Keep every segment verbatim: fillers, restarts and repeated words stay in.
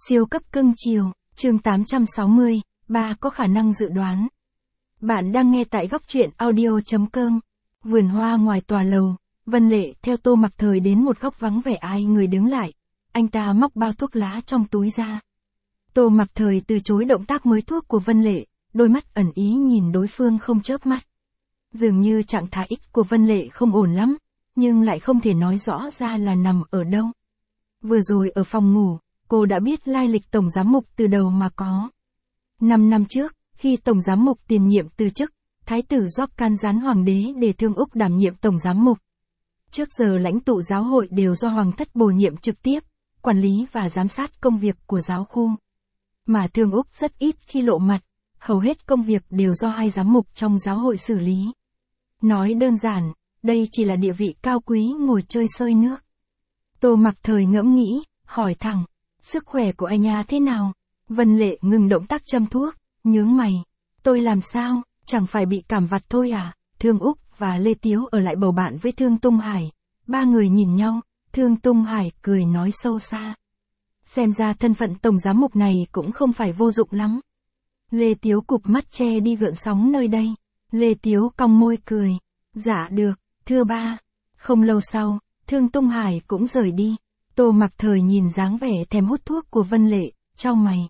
Siêu cấp cưng chiều, chương tám trăm sáu mươi, ba có khả năng dự đoán. Bạn đang nghe tại góc truyện audio.com. Vườn hoa ngoài tòa lầu, Vân Lệ theo Tô Mặc Thời đến một góc vắng vẻ ai người đứng lại. Anh ta móc bao thuốc lá trong túi ra. Tô Mặc Thời từ chối động tác mới thuốc của Vân Lệ, đôi mắt ẩn ý nhìn đối phương không chớp mắt. Dường như trạng thái của Vân Lệ không ổn lắm, nhưng lại không thể nói rõ ra là nằm ở đâu. Vừa rồi ở phòng ngủ, cô đã biết lai lịch Tổng Giám mục từ đầu mà có. Năm năm trước, khi Tổng Giám mục tiền nhiệm từ chức, Thái tử Gióp can gián Hoàng đế để Thương Úc đảm nhiệm Tổng Giám mục. Trước giờ lãnh tụ giáo hội đều do Hoàng thất bổ nhiệm trực tiếp, quản lý và giám sát công việc của giáo khu. Mà Thương Úc rất ít khi lộ mặt, hầu hết công việc đều do hai giám mục trong giáo hội xử lý. Nói đơn giản, đây chỉ là địa vị cao quý ngồi chơi sơi nước. Tô Mặc Thời ngẫm nghĩ, hỏi thẳng, sức khỏe của anh nha thế nào? Vân Lệ ngừng động tác châm thuốc, nhướng mày. Tôi làm sao, chẳng phải bị cảm vặt thôi à? Thương Úc và Lê Tiếu ở lại bầu bạn với Thương Tung Hải. Ba người nhìn nhau, Thương Tung Hải cười nói sâu xa. Xem ra thân phận Tổng Giám mục này cũng không phải vô dụng lắm. Lê Tiếu cụp mắt che đi gợn sóng nơi đây. Lê Tiếu cong môi cười. Dạ được, thưa ba. Không lâu sau, Thương Tung Hải cũng rời đi. Tô Mặc Thời nhìn dáng vẻ thèm hút thuốc của Vân Lệ, chau mày.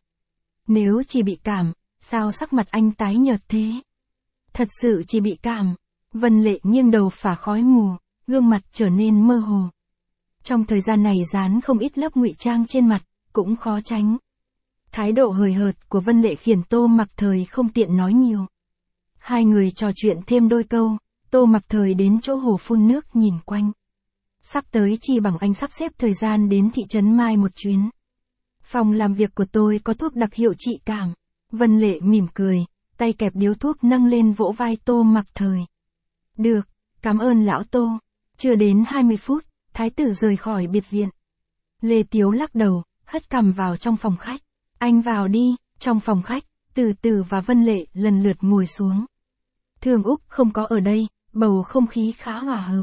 Nếu chỉ bị cảm, sao sắc mặt anh tái nhợt thế? Thật sự chỉ bị cảm. Vân Lệ nghiêng đầu phả khói mù, gương mặt trở nên mơ hồ. Trong thời gian này dán không ít lớp ngụy trang trên mặt, cũng khó tránh. Thái độ hời hợt của Vân Lệ khiến Tô Mặc Thời không tiện nói nhiều. Hai người trò chuyện thêm đôi câu, Tô Mặc Thời đến chỗ hồ phun nước nhìn quanh. Sắp tới chi bằng anh sắp xếp thời gian đến thị trấn Mai một chuyến. Phòng làm việc của tôi có thuốc đặc hiệu trị cảm. Vân Lệ mỉm cười, tay kẹp điếu thuốc nâng lên vỗ vai Tô Mặc Thời. Được, cảm ơn lão Tô. Chưa đến hai mươi phút, Thái tử rời khỏi biệt viện. Lê Tiếu lắc đầu, hất cằm vào trong phòng khách. Anh vào đi. Trong phòng khách, Từ Từ và Vân Lệ lần lượt ngồi xuống. Thương Úc không có ở đây, bầu không khí khá hòa hợp.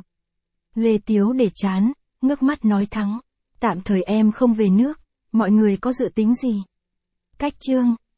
Lê Tiếu để chán, ngước mắt nói thắng. Tạm thời em không về nước, mọi người có dự tính gì? Cách chương,